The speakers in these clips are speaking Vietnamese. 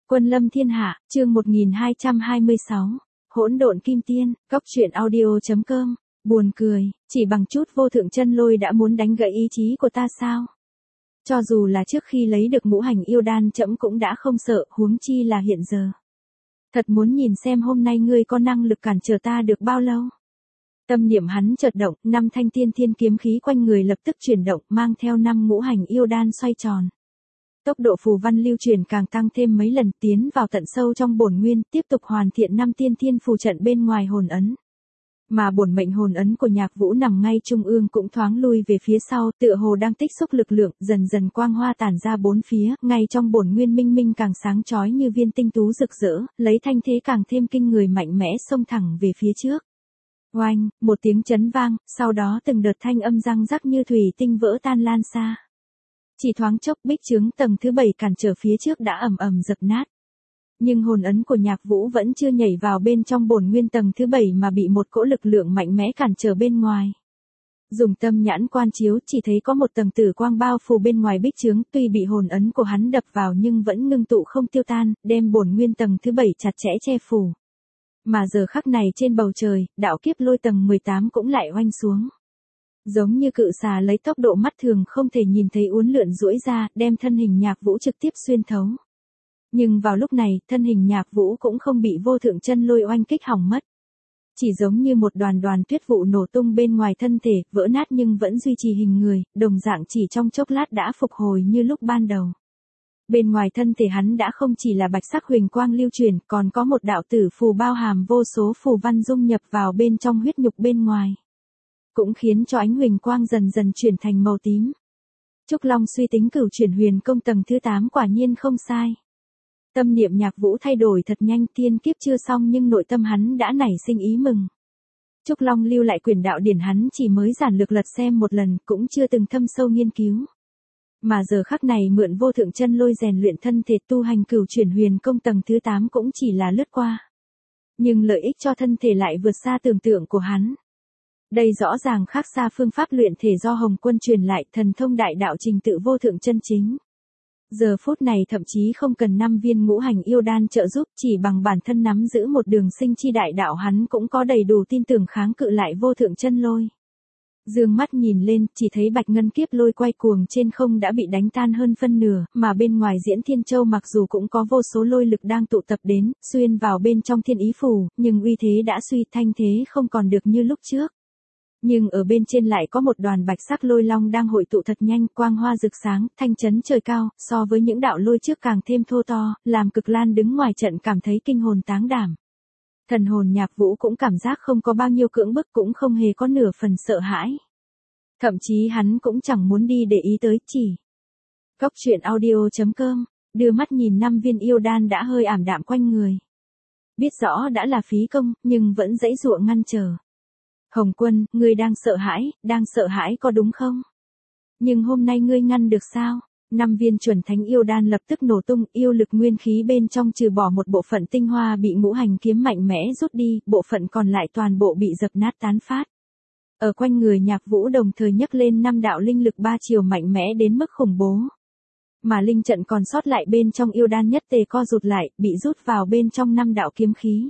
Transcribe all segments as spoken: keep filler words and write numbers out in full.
Quân lâm thiên hạ, chương một nghìn hai trăm hai mươi sáu. Hỗn độn kim tiên, góc truyện audio chấm com. Buồn cười, chỉ bằng chút vô thượng chân lôi đã muốn đánh gãy ý chí của ta sao? Cho dù là trước khi lấy được ngũ hành yêu đan trẫm cũng đã không sợ, huống chi là hiện giờ. Thật muốn nhìn xem hôm nay ngươi có năng lực cản trở ta được bao lâu. Tâm niệm hắn chợt động, năm thanh tiên thiên kiếm khí quanh người lập tức chuyển động, mang theo năm ngũ hành yêu đan xoay tròn. Tốc độ phù văn lưu truyền càng tăng thêm mấy lần, tiến vào tận sâu trong bổn nguyên, tiếp tục hoàn thiện năm tiên thiên phù trận bên ngoài hồn ấn. Mà bổn mệnh hồn ấn của Nhạc Vũ nằm ngay trung ương cũng thoáng lui về phía sau, tựa hồ đang tích xúc lực lượng, dần dần quang hoa tản ra bốn phía, ngay trong bổn nguyên minh minh càng sáng chói như viên tinh tú rực rỡ, lấy thanh thế càng thêm kinh người mạnh mẽ xông thẳng về phía trước. Oanh, một tiếng chấn vang, sau đó từng đợt thanh âm răng rắc như thủy tinh vỡ tan lan xa. Chỉ thoáng chốc bích trướng tầng thứ bảy cản trở phía trước đã ầm ầm dập nát. Nhưng hồn ấn của Nhạc Vũ vẫn chưa nhảy vào bên trong bổn nguyên tầng thứ bảy mà bị một cỗ lực lượng mạnh mẽ cản trở bên ngoài. Dùng tâm nhãn quan chiếu chỉ thấy có một tầng tử quang bao phủ bên ngoài bích trướng, tuy bị hồn ấn của hắn đập vào nhưng vẫn ngưng tụ không tiêu tan, đem bổn nguyên tầng thứ bảy chặt chẽ che phủ. Mà giờ khắc này trên bầu trời, đạo kiếp lôi tầng mười tám cũng lại oanh xuống. Giống như cự xà lấy tốc độ mắt thường không thể nhìn thấy uốn lượn duỗi ra, đem thân hình Nhạc Vũ trực tiếp xuyên thấu. Nhưng vào lúc này, thân hình Nhạc Vũ cũng không bị vô thượng chân lôi oanh kích hỏng mất. Chỉ giống như một đoàn đoàn tuyết vụ nổ tung bên ngoài thân thể, vỡ nát nhưng vẫn duy trì hình người, đồng dạng chỉ trong chốc lát đã phục hồi như lúc ban đầu. Bên ngoài thân thể hắn đã không chỉ là bạch sắc huỳnh quang lưu truyền, còn có một đạo tử phù bao hàm vô số phù văn dung nhập vào bên trong huyết nhục bên ngoài. Cũng khiến cho ánh huỳnh quang dần dần chuyển thành màu tím. Trúc Long suy tính cửu chuyển huyền công tầng thứ tám quả nhiên không sai. Tâm niệm Nhạc Vũ thay đổi thật nhanh, tiên kiếp chưa xong nhưng nội tâm hắn đã nảy sinh ý mừng. Trúc Long lưu lại quyển đạo điển hắn chỉ mới giản lược lật xem một lần, cũng chưa từng thâm sâu nghiên cứu. Mà giờ khắc này mượn vô thượng chân lôi rèn luyện thân thể tu hành cửu chuyển huyền công tầng thứ tám cũng chỉ là lướt qua. Nhưng lợi ích cho thân thể lại vượt xa tưởng tượng của hắn. Đây rõ ràng khác xa phương pháp luyện thể do Hồng Quân truyền lại, thần thông đại đạo trình tự vô thượng chân chính. Giờ phút này thậm chí không cần năm viên ngũ hành yêu đan trợ giúp, chỉ bằng bản thân nắm giữ một đường sinh chi đại đạo hắn cũng có đầy đủ tin tưởng kháng cự lại vô thượng chân lôi. Dương mắt nhìn lên, chỉ thấy bạch ngân kiếp lôi quay cuồng trên không đã bị đánh tan hơn phân nửa, mà bên ngoài Diễn Thiên Châu mặc dù cũng có vô số lôi lực đang tụ tập đến, xuyên vào bên trong thiên ý phù, nhưng uy thế đã suy, thanh thế không còn được như lúc trước. Nhưng ở bên trên lại có một đoàn bạch sắc lôi long đang hội tụ thật nhanh, quang hoa rực sáng, thanh chấn trời cao, so với những đạo lôi trước càng thêm thô to, làm Cực Lan đứng ngoài trận cảm thấy kinh hồn táng đảm. Thần hồn Nhạc Vũ cũng cảm giác không có bao nhiêu cưỡng bức, cũng không hề có nửa phần sợ hãi. Thậm chí hắn cũng chẳng muốn đi để ý tới, chỉ. Góc truyện audio chấm com, đưa mắt nhìn năm viên yêu đan đã hơi ảm đạm quanh người. Biết rõ đã là phí công, nhưng vẫn giãy giụa ngăn trở. Hồng Quân, ngươi đang sợ hãi, đang sợ hãi có đúng không? Nhưng hôm nay ngươi ngăn được sao? Năm viên chuẩn thánh yêu đan lập tức nổ tung, yêu lực nguyên khí bên trong trừ bỏ một bộ phận tinh hoa bị ngũ hành kiếm mạnh mẽ rút đi, bộ phận còn lại toàn bộ bị dập nát tán phát. Ở quanh người Nhạc Vũ đồng thời nhấc lên năm đạo linh lực ba chiều mạnh mẽ đến mức khủng bố. Mà linh trận còn sót lại bên trong yêu đan nhất tề co rụt lại, bị rút vào bên trong năm đạo kiếm khí.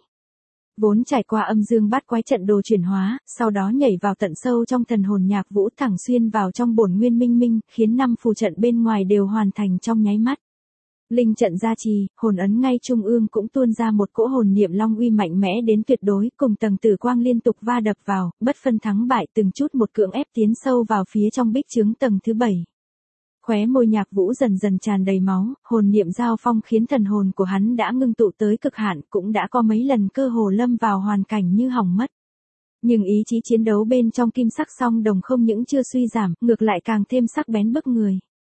Vốn trải qua âm dương bát quái trận đồ chuyển hóa, sau đó nhảy vào tận sâu trong thần hồn Nhạc Vũ thẳng xuyên vào trong bổn nguyên minh minh, khiến năm phù trận bên ngoài đều hoàn thành trong nháy mắt. Linh trận gia trì, hồn ấn ngay trung ương cũng tuôn ra một cỗ hồn niệm long uy mạnh mẽ đến tuyệt đối, cùng tầng tử quang liên tục va đập vào, bất phân thắng bại, từng chút một cưỡng ép tiến sâu vào phía trong bích trướng tầng thứ bảy. Khóe môi Nhạc Vũ dần dần tràn đầy máu, hồn niệm giao phong khiến thần hồn của hắn đã ngưng tụ tới cực hạn, cũng đã có mấy lần cơ hồ lâm vào hoàn cảnh như hỏng mất. Nhưng ý chí chiến đấu bên trong kim sắc song đồng không những chưa suy giảm, ngược lại càng thêm sắc bén bức người.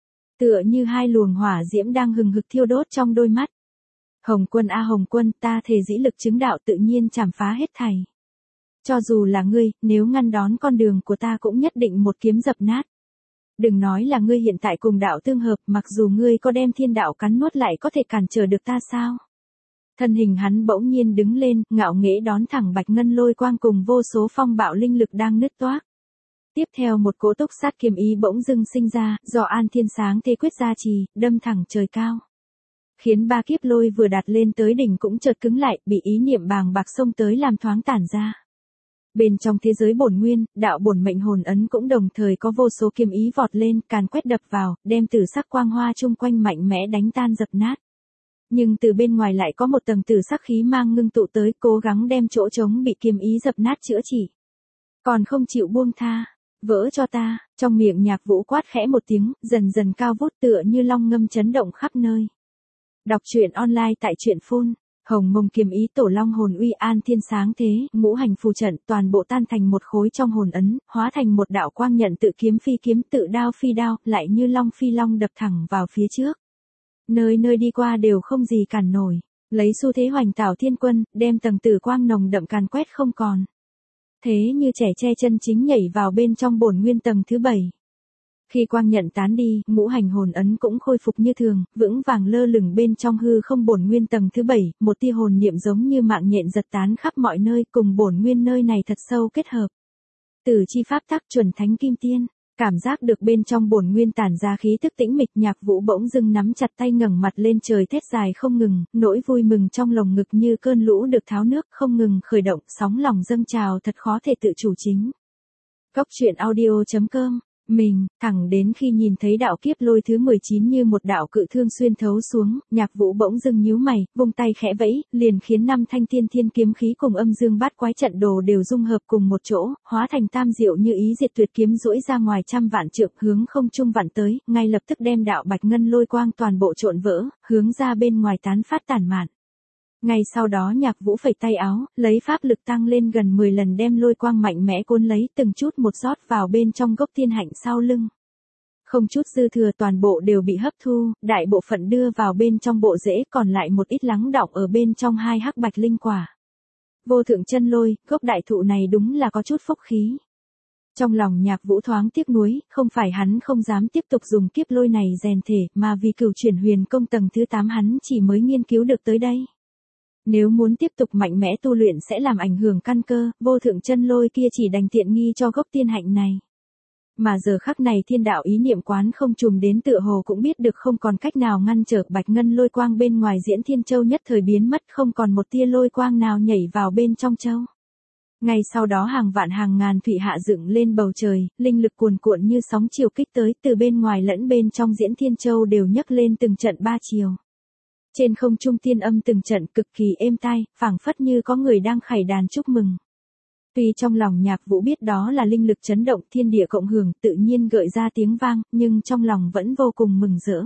Tựa như hai luồng hỏa diễm đang hừng hực thiêu đốt trong đôi mắt. Hồng Quân a Hồng Quân, ta thề dĩ lực chứng đạo tự nhiên chảm phá hết thảy. Cho dù là ngươi, nếu ngăn đón con đường của ta cũng nhất định một kiếm dập nát. Đừng nói là ngươi hiện tại cùng đạo tương hợp, mặc dù ngươi có đem thiên đạo cắn nuốt lại có thể cản trở được ta sao? Thân hình hắn bỗng nhiên đứng lên, ngạo nghễ đón thẳng bạch ngân lôi quang cùng vô số phong bạo linh lực đang nứt toác. Tiếp theo một cỗ túc sát kiếm ý bỗng dưng sinh ra, do An Thiên Sáng thế quyết gia trì, đâm thẳng trời cao. Khiến ba kiếp lôi vừa đạt lên tới đỉnh cũng chợt cứng lại, bị ý niệm bàng bạc xông tới làm thoáng tản ra. Bên trong thế giới bổn nguyên, đạo bổn mệnh hồn ấn cũng đồng thời có vô số kiếm ý vọt lên, càn quét đập vào, đem tử sắc quang hoa chung quanh mạnh mẽ đánh tan dập nát. Nhưng từ bên ngoài lại có một tầng tử sắc khí mang ngưng tụ tới, cố gắng đem chỗ trống bị kiếm ý dập nát chữa trị. Còn không chịu buông tha, vỡ cho ta, trong miệng Nhạc Vũ quát khẽ một tiếng, dần dần cao vút tựa như long ngâm chấn động khắp nơi. Đọc truyện online tại truyện phun. Hồng Mông kiếm ý tổ long hồn uy an thiên sáng thế, ngũ hành phù trận toàn bộ tan thành một khối trong hồn ấn, hóa thành một đạo quang nhận tự kiếm phi kiếm tự đao phi đao, lại như long phi long đập thẳng vào phía trước. Nơi nơi đi qua đều không gì cản nổi, lấy xu thế hoành tảo thiên quân, đem tầng tử quang nồng đậm càn quét không còn. Thế như trẻ tre chân chính nhảy vào bên trong bổn nguyên tầng thứ bảy. Khi quang nhận tán đi, ngũ hành hồn ấn cũng khôi phục như thường, vững vàng lơ lửng bên trong hư không bổn nguyên tầng thứ bảy, một tia hồn niệm giống như mạng nhện giật tán khắp mọi nơi, cùng bổn nguyên nơi này thật sâu kết hợp. Tử chi pháp tắc chuẩn thánh kim tiên, cảm giác được bên trong bổn nguyên tản ra khí tức tĩnh mịch, Nhạc Vũ bỗng dưng nắm chặt tay ngẩng mặt lên trời thét dài không ngừng, nỗi vui mừng trong lồng ngực như cơn lũ được tháo nước không ngừng khởi động, sóng lòng dâng trào thật khó thể tự chủ chính. Góc truyện audio chấm com Mình, thẳng đến khi nhìn thấy đạo kiếp lôi thứ mười chín như một đạo cự thương xuyên thấu xuống, Nhạc Vũ bỗng dưng nhíu mày, vung tay khẽ vẫy, liền khiến năm thanh thiên thiên kiếm khí cùng âm dương bát quái trận đồ đều dung hợp cùng một chỗ, hóa thành tam diệu như ý diệt tuyệt kiếm duỗi ra ngoài trăm vạn trượng hướng không trung vặn tới, ngay lập tức đem đạo bạch ngân lôi quang toàn bộ trộn vỡ, hướng ra bên ngoài tán phát tản mạn. Ngay sau đó Nhạc Vũ phẩy tay áo, lấy pháp lực tăng lên gần mười lần đem lôi quang mạnh mẽ cuốn lấy từng chút một rót vào bên trong gốc thiên hạnh sau lưng. Không chút dư thừa, toàn bộ đều bị hấp thu, đại bộ phận đưa vào bên trong bộ rễ, còn lại một ít lắng đọng ở bên trong hai hắc bạch linh quả. Vô thượng chân lôi, gốc đại thụ này đúng là có chút phúc khí. Trong lòng Nhạc Vũ thoáng tiếc nuối, không phải hắn không dám tiếp tục dùng kiếp lôi này rèn thể, mà vì cửu chuyển huyền công tầng thứ tám hắn chỉ mới nghiên cứu được tới đây. Nếu muốn tiếp tục mạnh mẽ tu luyện sẽ làm ảnh hưởng căn cơ, vô thượng chân lôi kia chỉ đành tiện nghi cho gốc tiên hạnh này. Mà giờ khắc này thiên đạo ý niệm quán không trùm đến tựa hồ cũng biết được không còn cách nào ngăn trở bạch ngân lôi quang bên ngoài diễn thiên châu nhất thời biến mất, không còn một tia lôi quang nào nhảy vào bên trong châu. Ngay sau đó hàng vạn hàng ngàn thủy hạ dựng lên bầu trời, linh lực cuồn cuộn như sóng chiều kích tới, từ bên ngoài lẫn bên trong diễn thiên châu đều nhấc lên từng trận ba chiều. Trên không trung tiên âm từng trận cực kỳ êm tai, phảng phất như có người đang khải đàn chúc mừng. Tuy trong lòng Nhạc Vũ biết đó là linh lực chấn động thiên địa cộng hưởng tự nhiên gợi ra tiếng vang, nhưng trong lòng vẫn vô cùng mừng rỡ.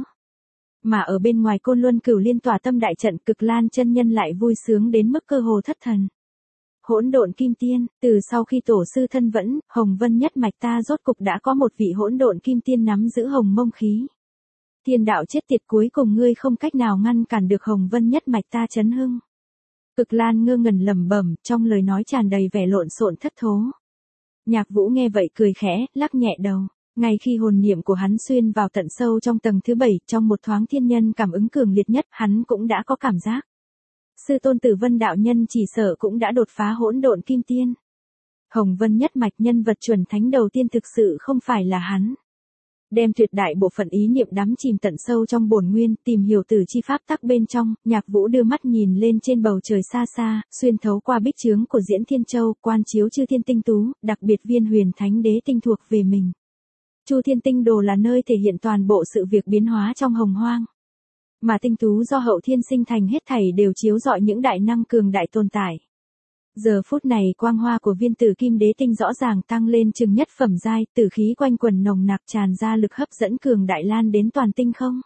Mà ở bên ngoài Côn Luân Cửu Liên tỏa tâm đại trận, Cực Lan chân nhân lại vui sướng đến mức cơ hồ thất thần. Hỗn độn kim tiên, từ sau khi tổ sư thân vẫn, Hồng Vân nhất mạch ta rốt cục đã có một vị hỗn độn kim tiên nắm giữ hồng mông khí. Thiên đạo chết tiệt, cuối cùng ngươi không cách nào ngăn cản được Hồng Vân nhất mạch ta chấn hưng. Cực Lan ngơ ngẩn lẩm bẩm, trong lời nói tràn đầy vẻ lộn xộn thất thố. Nhạc Vũ nghe vậy cười khẽ, lắc nhẹ đầu. Ngay khi hồn niệm của hắn xuyên vào tận sâu trong tầng thứ bảy, trong một thoáng thiên nhân cảm ứng cường liệt nhất, hắn cũng đã có cảm giác. Sư tôn Tử Vân đạo nhân chỉ sợ cũng đã đột phá hỗn độn kim tiên. Hồng Vân nhất mạch nhân vật chuẩn thánh đầu tiên thực sự không phải là hắn. Đem tuyệt đại bộ phận ý niệm đắm chìm tận sâu trong bổn nguyên, tìm hiểu tử chi pháp tắc bên trong, Nhạc Vũ đưa mắt nhìn lên trên bầu trời xa xa, xuyên thấu qua bích chướng của Diễn Thiên Châu, quan chiếu chư thiên tinh tú, đặc biệt viên huyền thánh đế tinh thuộc về mình. Chu Thiên Tinh Đồ là nơi thể hiện toàn bộ sự việc biến hóa trong hồng hoang. Mà tinh tú do hậu thiên sinh thành hết thảy đều chiếu rọi những đại năng cường đại tồn tại. Giờ phút này quang hoa của viên tử kim đế tinh rõ ràng tăng lên chừng nhất phẩm giai, tử khí quanh quần nồng nặc tràn ra lực hấp dẫn cường đại lan đến toàn tinh không.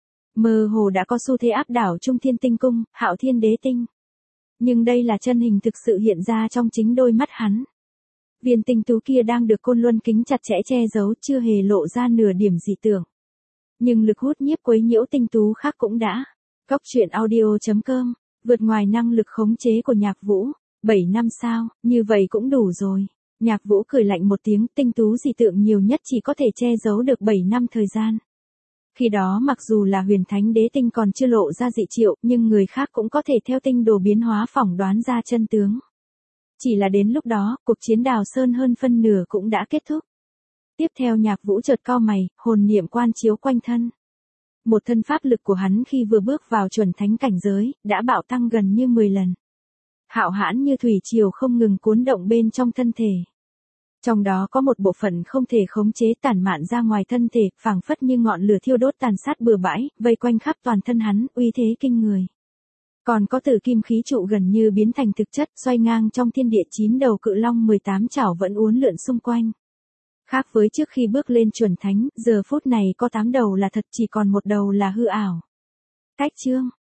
Mơ hồ đã có xu thế áp đảo Trung Thiên Tinh Cung, Hạo Thiên Đế Tinh. Nhưng đây là chân hình thực sự hiện ra trong chính đôi mắt hắn. Viên tinh tú kia đang được Côn Luân kính chặt chẽ che giấu, chưa hề lộ ra nửa điểm dị tưởng. Nhưng lực hút nhiếp quấy nhiễu tinh tú khác cũng đã. Góc truyện audio chấm com, vượt ngoài năng lực khống chế của Nhạc Vũ. bảy năm sao, như vậy cũng đủ rồi. Nhạc Vũ cười lạnh một tiếng, tinh tú dị tượng nhiều nhất chỉ có thể che giấu được bảy năm thời gian. Khi đó mặc dù là huyền thánh đế tinh còn chưa lộ ra dị triệu, nhưng người khác cũng có thể theo tinh đồ biến hóa phỏng đoán ra chân tướng. Chỉ là đến lúc đó, cuộc chiến Đào Sơn hơn phân nửa cũng đã kết thúc. Tiếp theo Nhạc Vũ chợt cau mày, hồn niệm quan chiếu quanh thân. một thân pháp lực của hắn khi vừa bước vào chuẩn thánh cảnh giới, đã bạo tăng gần như mười lần. Hạo hãn như thủy triều không ngừng cuốn động bên trong thân thể. Trong đó có một bộ phận không thể khống chế tản mạn ra ngoài thân thể, phảng phất như ngọn lửa thiêu đốt tàn sát bừa bãi, vây quanh khắp toàn thân hắn, uy thế kinh người. Còn có tử kim khí trụ gần như biến thành thực chất, xoay ngang trong thiên địa, chín đầu cự long mười tám chảo vẫn uốn lượn xung quanh. Khác với trước khi bước lên chuẩn thánh, giờ phút này có tám đầu là thật, chỉ còn một đầu là hư ảo. Cách chương